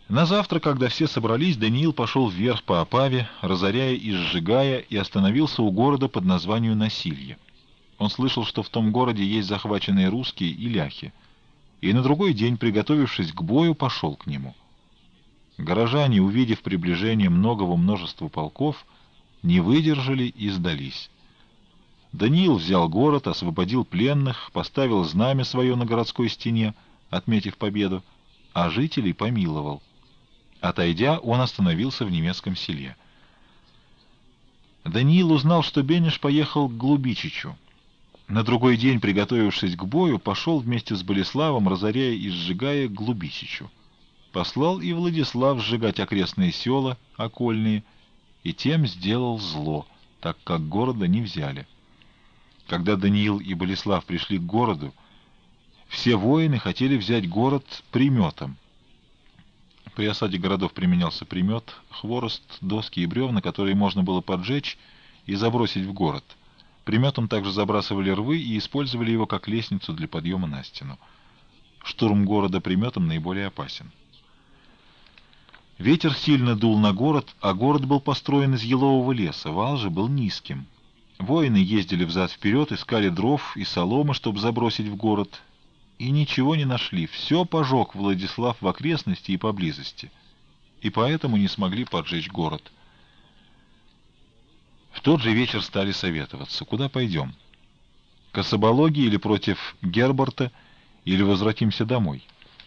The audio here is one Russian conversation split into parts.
На завтра, когда все собрались, Даниил пошел вверх по Опаве, разоряя и сжигая, и остановился у города под названием Насилье. Он слышал, что в том городе есть захваченные русские и ляхи, и на другой день, приготовившись к бою, пошел к нему. Горожане, увидев приближение многого множества полков, не выдержали и сдались. Даниил взял город, освободил пленных, поставил знамя свое на городской стене, отметив победу, а жителей помиловал. Отойдя, он остановился в немецком селе. Даниил узнал, что Бенеш поехал к Глубичичу. На другой день, приготовившись к бою, пошел вместе с Болеславом, разоряя и сжигая, к Глубичичу. Послал и Владислав сжигать окрестные села, окольные, и тем сделал зло, так как города не взяли. Когда Даниил и Болеслав пришли к городу, все воины хотели взять город приметом. При осаде городов применялся примет, хворост, доски и бревна, которые можно было поджечь и забросить в город. Приметом также забрасывали рвы и использовали его как лестницу для подъема на стену. Штурм города приметом наиболее опасен. Ветер сильно дул на город, а город был построен из елового леса, вал же был низким. Воины ездили взад-вперед, искали дров и соломы, чтобы забросить в город, и ничего не нашли. Все пожег Владислав в окрестности и поблизости, и поэтому не смогли поджечь город. В тот же вечер стали советоваться, куда пойдем. К Особологе или против Герборта, или возвратимся домой.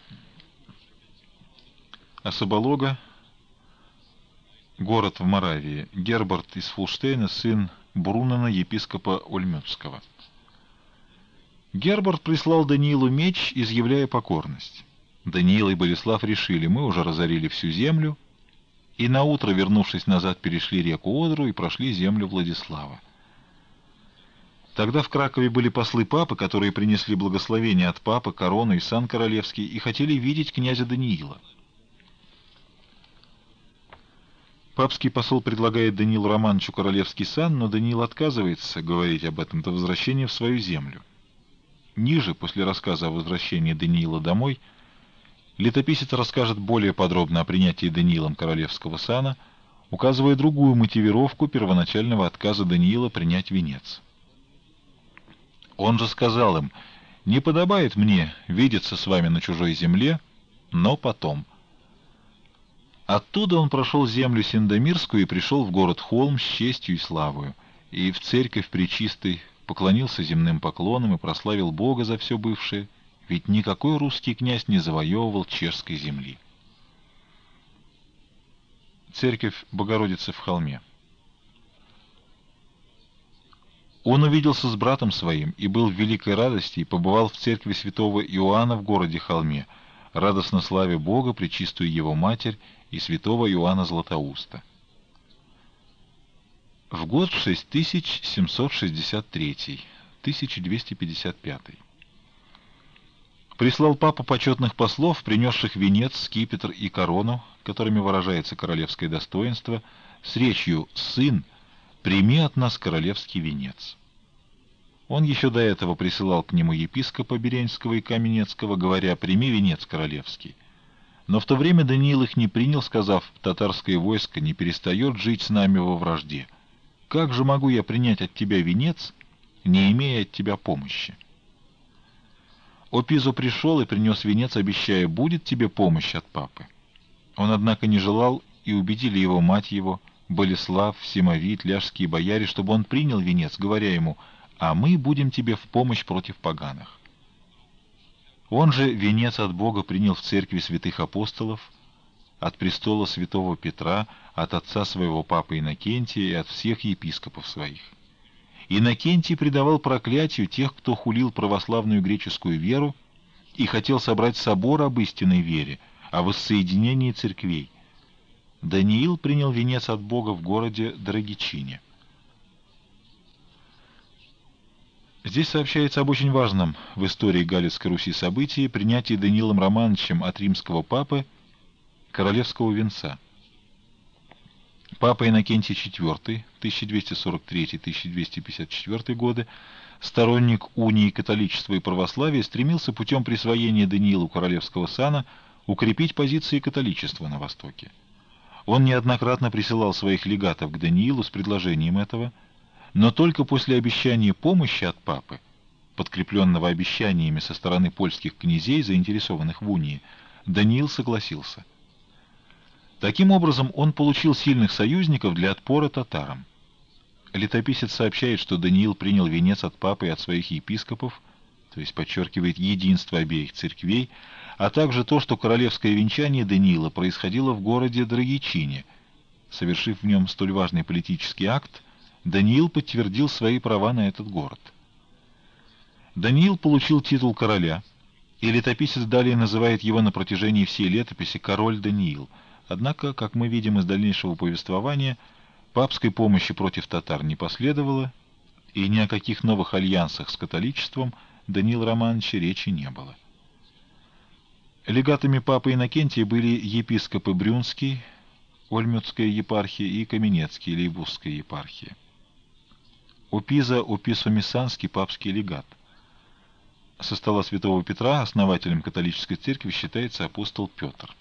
Особолога — город в Моравии, Герборт из Фулштейна, сын Брунена, епископа Ольмюцкого. Герберт прислал Даниилу меч, изъявляя покорность. Даниил и Болеслав решили: мы уже разорили всю землю, и наутро, вернувшись назад, перешли реку Одру и прошли землю Владислава. Тогда в Кракове были послы папы, которые принесли благословение от папы, корону и сан королевский, и хотели видеть князя Даниила. Папский посол предлагает Даниилу Романовичу королевский сан, но Даниил отказывается говорить об этом до возвращения в свою землю. Ниже, после рассказа о возвращении Даниила домой, летописец расскажет более подробно о принятии Даниилом королевского сана, указывая другую мотивировку первоначального отказа Даниила принять венец. Он же сказал им: «Не подобает мне видеться с вами на чужой земле, но потом». Оттуда он прошел землю Синдомирскую и пришел в город Холм с честью и славою, и в церковь пречистой поклонился земным поклоном и прославил Бога за все бывшее, ведь никакой русский князь не завоевывал чешской земли. Церковь Богородицы в Холме. Он увиделся с братом своим и был в великой радости, и побывал в церкви святого Иоанна в городе Холме, радостно славя Бога, пречистую Его Матерь и святого Иоанна Златоуста. В год 6763, 1255. Прислал папа почетных послов, принесших венец, скипетр и корону, которыми выражается королевское достоинство, с речью: «Сын, прими от нас королевский венец». Он еще до этого присылал к нему епископа Беренского и Каменецкого, говоря: «Прими венец королевский». Но в то время Даниил их не принял, сказав: «Татарское войско не перестает жить с нами во вражде. Как же могу я принять от тебя венец, не имея от тебя помощи?» Опизо пришел и принес венец, обещая: «Будет тебе помощь от папы». Он, однако, не желал, и убедили его мать его, Болеслав, Семовит, ляжские бояре, чтобы он принял венец, говоря ему: «А мы будем тебе в помощь против поганых». Он же венец от Бога принял в церкви святых апостолов, от престола святого Петра, от отца своего папы Иннокентия и от всех епископов своих. Иннокентий предавал проклятию тех, кто хулил православную греческую веру и хотел собрать собор об истинной вере, о воссоединении церквей. Даниил принял венец от Бога в городе Драгичине. Здесь сообщается об очень важном в истории Галицкой Руси событии — принятии Даниилом Романовичем от римского папы королевского венца. Папа Иннокентий IV, 1243-1254 годы, сторонник унии католичества и православия, стремился путем присвоения Даниилу королевского сана укрепить позиции католичества на Востоке. Он неоднократно присылал своих легатов к Даниилу с предложением этого, но только после обещания помощи от папы, подкрепленного обещаниями со стороны польских князей, заинтересованных в унии, Даниил согласился. Таким образом, он получил сильных союзников для отпора татарам. Летописец сообщает, что Даниил принял венец от папы и от своих епископов, то есть подчеркивает единство обеих церквей, а также то, что королевское венчание Даниила происходило в городе Драгичине. Совершив в нем столь важный политический акт, Даниил подтвердил свои права на этот город. Даниил получил титул короля, и летописец далее называет его на протяжении всей летописи «король Даниил». Однако, как мы видим из дальнейшего повествования, папской помощи против татар не последовало, и ни о каких новых альянсах с католичеством Даниила Романовича речи не было. Легатами папы Иннокентия были епископы Брюнский, Ольмюцкая епархия, и Каменецкий, Лейбусская епархия. Опиза Описо-Мессанский папский легат. Со стола святого Петра основателем католической церкви считается апостол Петр.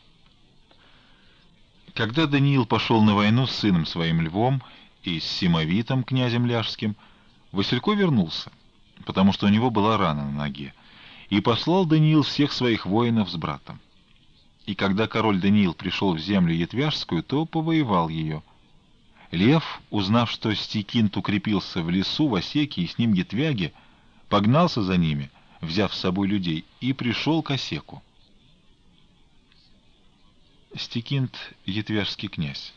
Когда Даниил пошел на войну с сыном своим Львом и с Симовитом, князем Ляжским, Василько вернулся, потому что у него была рана на ноге, и послал Даниил всех своих воинов с братом. И когда король Даниил пришел в землю Етвяжскую, то повоевал ее. Лев, узнав, что Стекинт укрепился в лесу, в Осеке, и с ним Етвяги, погнался за ними, взяв с собой людей, и пришел к Осеку. Стекинт — етвяжский князь.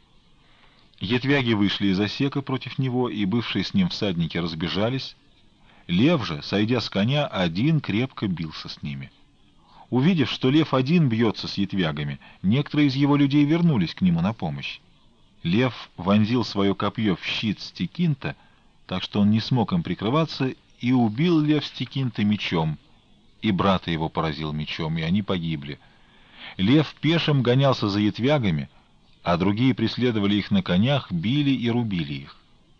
Етвяги вышли из Осека против него, и бывшие с ним всадники разбежались. Лев же, сойдя с коня, один крепко бился с ними. Увидев, что Лев один бьется с етвягами, некоторые из его людей вернулись к нему на помощь. Лев вонзил свое копье в щит Стекинта, так что он не смог им прикрываться, и убил Лев Стекинта мечом, и брата его поразил мечом, и они погибли. Лев пешим гонялся за етвягами, а другие преследовали их на конях, били и рубили их.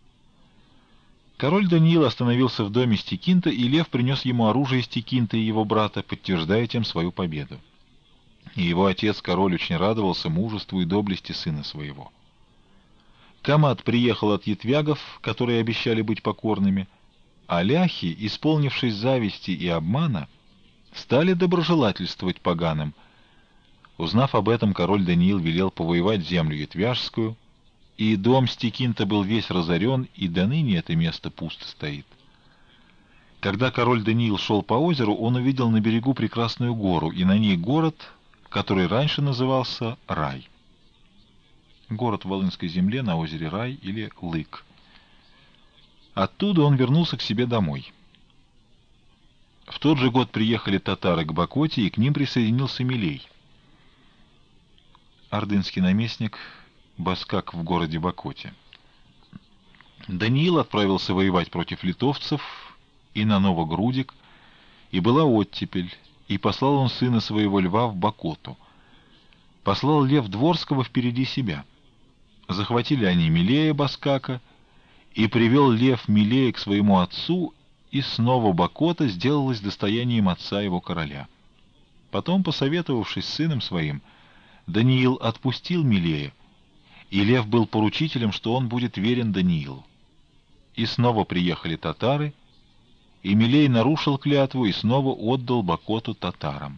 Король Даниил остановился в доме Стекинта, и Лев принес ему оружие Стекинта и его брата, подтверждая тем свою победу. И его отец, король, очень радовался мужеству и доблести сына своего. Камат приехал от етвягов, которые обещали быть покорными, а ляхи, исполнившись зависти и обмана, стали доброжелательствовать поганым. Узнав об этом, король Даниил велел повоевать землю Етвяжскую, и дом Стекинта был весь разорен, и до ныне это место пусто стоит. Когда король Даниил шел по озеру, он увидел на берегу прекрасную гору, и на ней город, который раньше назывался Рай. Город в Волынской земле на озере Рай или Лык. Оттуда он вернулся к себе домой. В тот же год приехали татары к Бакоте, и к ним присоединился Милей. Ордынский наместник Баскак в городе Бакоте. Даниил отправился воевать против литовцев и на Новогрудик, и была оттепель, и послал он сына своего Льва в Бакоту. Послал Лев Дворского впереди себя. Захватили они Милея Баскака, и привел Лев Милея к своему отцу, и снова Бакота сделалась достоянием отца его короля. Потом, посоветовавшись с сыном своим, Даниил отпустил Милея, и Лев был поручителем, что он будет верен Даниилу. И снова приехали татары, и Милей нарушил клятву и снова отдал Бакоту татарам.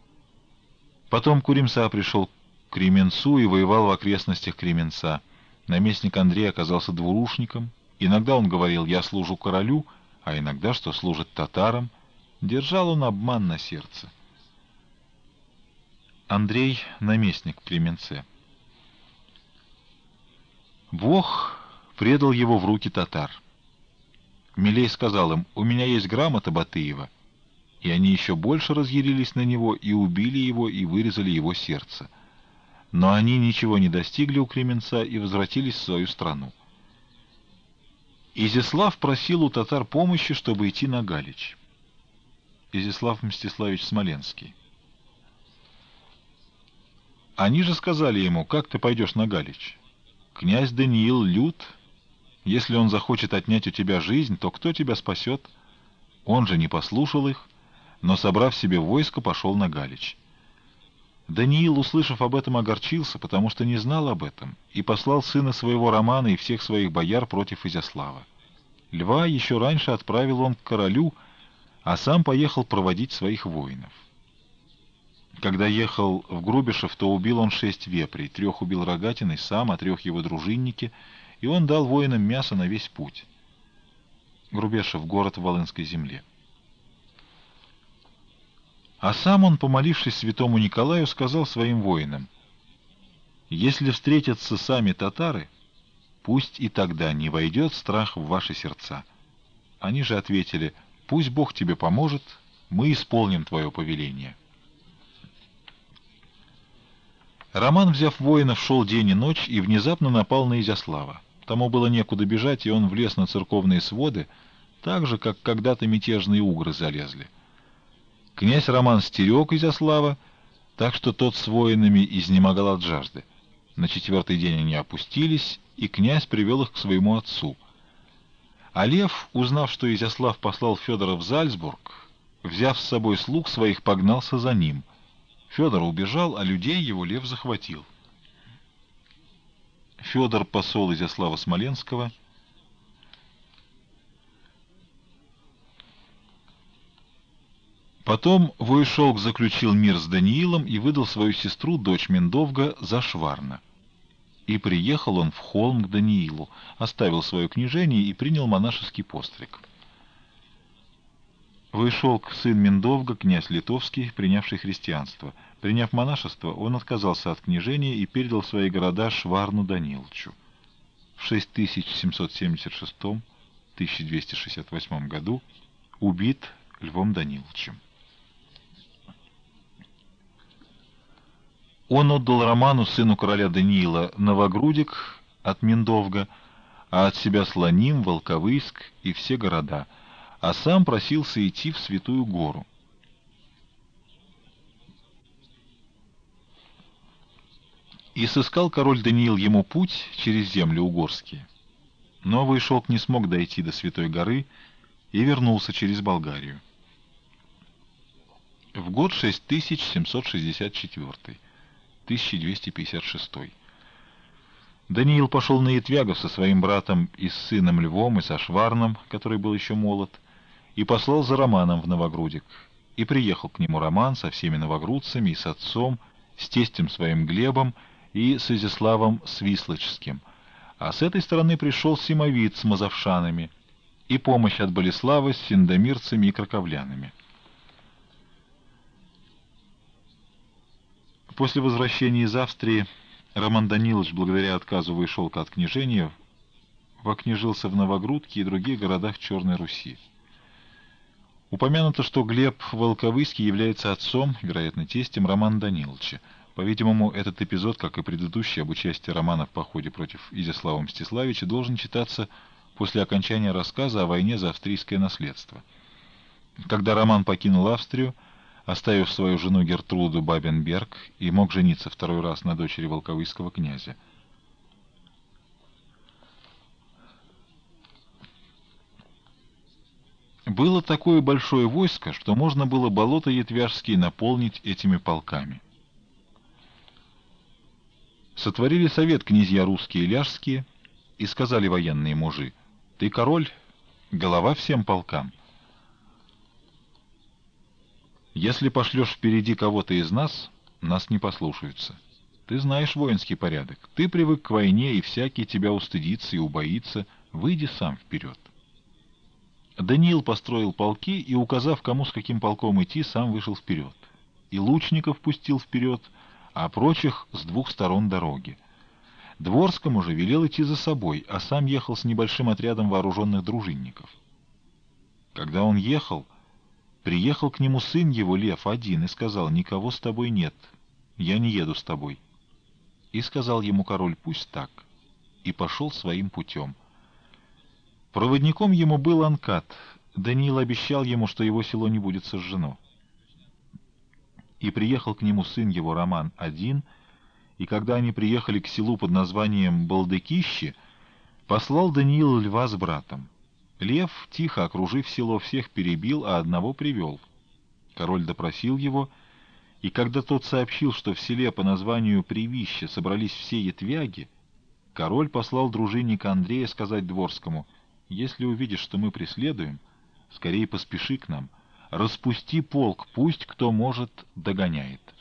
Потом Куримса пришел к Кременцу и воевал в окрестностях Кременца. Наместник Андрей оказался двурушником. Иногда он говорил «я служу королю», а иногда, что служит татарам. Держал он обман на сердце. Андрей — наместник в Кременце. Бог предал его в руки татар. Милей сказал им: «У меня есть грамота Батыева». И они еще больше разъярились на него, и убили его, и вырезали его сердце. Но они ничего не достигли у Кременца и возвратились в свою страну. Изяслав просил у татар помощи, чтобы идти на Галич. Изяслав Мстиславич Смоленский. Они же сказали ему: «Как ты пойдешь на Галич? Князь Даниил лют. Если он захочет отнять у тебя жизнь, то кто тебя спасет?» Он же не послушал их, но, собрав себе войско, пошел на Галич. Даниил, услышав об этом, огорчился, потому что не знал об этом, и послал сына своего Романа и всех своих бояр против Изяслава. Льва еще раньше отправил он к королю, а сам поехал проводить своих воинов. Когда ехал в Грубишев, то убил он 6 вепрей, 3 убил рогатиной сам, а 3 его дружинники, и он дал воинам мясо на весь путь. Грубешев — город в Волынской земле. А сам он, помолившись святому Николаю, сказал своим воинам: «Если встретятся сами татары, пусть и тогда не войдет страх в ваши сердца». Они же ответили: «Пусть Бог тебе поможет, мы исполним твое повеление». Роман, взяв воинов, шел день и ночь и внезапно напал на Изяслава. Тому было некуда бежать, и он влез на церковные своды, так же, как когда-то мятежные угры залезли. Князь Роман стерег Изяслава, так что тот с воинами изнемогал от жажды. На 4-й день они опустились, и князь привел их к своему отцу. А Лев, узнав, что Изяслав послал Федора в Зальцбург, взяв с собой слуг своих, погнался за ним. Федор убежал, а людей его Лев захватил. Федор, посол Изяслава Смоленского. Потом Воишолк заключил мир с Даниилом и выдал свою сестру, дочь Мендовга, за Шварна. И приехал он в холм к Даниилу, оставил свое княжение и принял монашеский постриг. Воишолк, сын Мендовга, князь литовский, принявший христианство. Приняв монашество, он отказался от княжения и передал свои города Шварну Данилчу. В 6776-1268 году убит Львом Данилычем. Он отдал Роману, сыну короля Даниила, Новогрудик от Мендовга, а от себя Слоним, Волковыск и все города, а сам просился идти в Святую Гору. И сыскал король Даниил ему путь через земли угорские. Но Воишолк не смог дойти до Святой горы и вернулся через Болгарию. В год 6764, 1256. Даниил пошел на Ятвягов со своим братом и с сыном Львом и со Шварном, который был еще молод, и послал за Романом в Новогрудик. И приехал к нему Роман со всеми новогрудцами и с отцом, с тестем своим Глебом и с Изяславом Свислочским. А с этой стороны пришел Симовит с мазовшанами, и помощь от Болеслава с синдомирцами и краковлянами. После возвращения из Австрии Роман Данилович, благодаря отказу Воишолка от княжения, вокняжился в Новогрудке и других городах Черной Руси. Упомянуто, что Глеб Волковыский является отцом, вероятно, тестем Романа Даниловича. По-видимому, этот эпизод, как и предыдущий об участии Романа в походе против Изяслава Мстиславича, должен читаться после окончания рассказа о войне за австрийское наследство. Когда Роман покинул Австрию, оставив свою жену Гертруду Бабенберг, и мог жениться второй раз на дочери волковыского князя. Было такое большое войско, что можно было болота ятвяжские наполнить этими полками. Сотворили совет князья русские и ляжские, и сказали военные мужи: «Ты король, голова всем полкам. Если пошлешь впереди кого-то из нас, нас не послушаются. Ты знаешь воинский порядок, ты привык к войне, и всякий тебя устыдится и убоится, выйди сам вперед». Даниил построил полки и, указав, кому с каким полком идти, сам вышел вперед. И лучников пустил вперед, а прочих с двух сторон дороги. Дворскому же велел идти за собой, а сам ехал с небольшим отрядом вооруженных дружинников. Когда он ехал, приехал к нему сын его, Лев, один, и сказал: «Никого с тобой нет, я не еду с тобой». И сказал ему король: «Пусть так», и пошел своим путем. Проводником ему был Анкат. Даниил обещал ему, что его село не будет сожжено. И приехал к нему сын его, Роман, один, и когда они приехали к селу под названием Балдыкище, послал Даниил Льва с братом. Лев, тихо окружив село, всех перебил, а одного привел. Король допросил его И когда тот сообщил, что в селе по названию Привище собрались все ятвяги, король послал дружинника Андрея сказать Дворскому: «Если увидишь, что мы преследуем, скорее поспеши к нам, распусти полк, пусть кто может догоняет».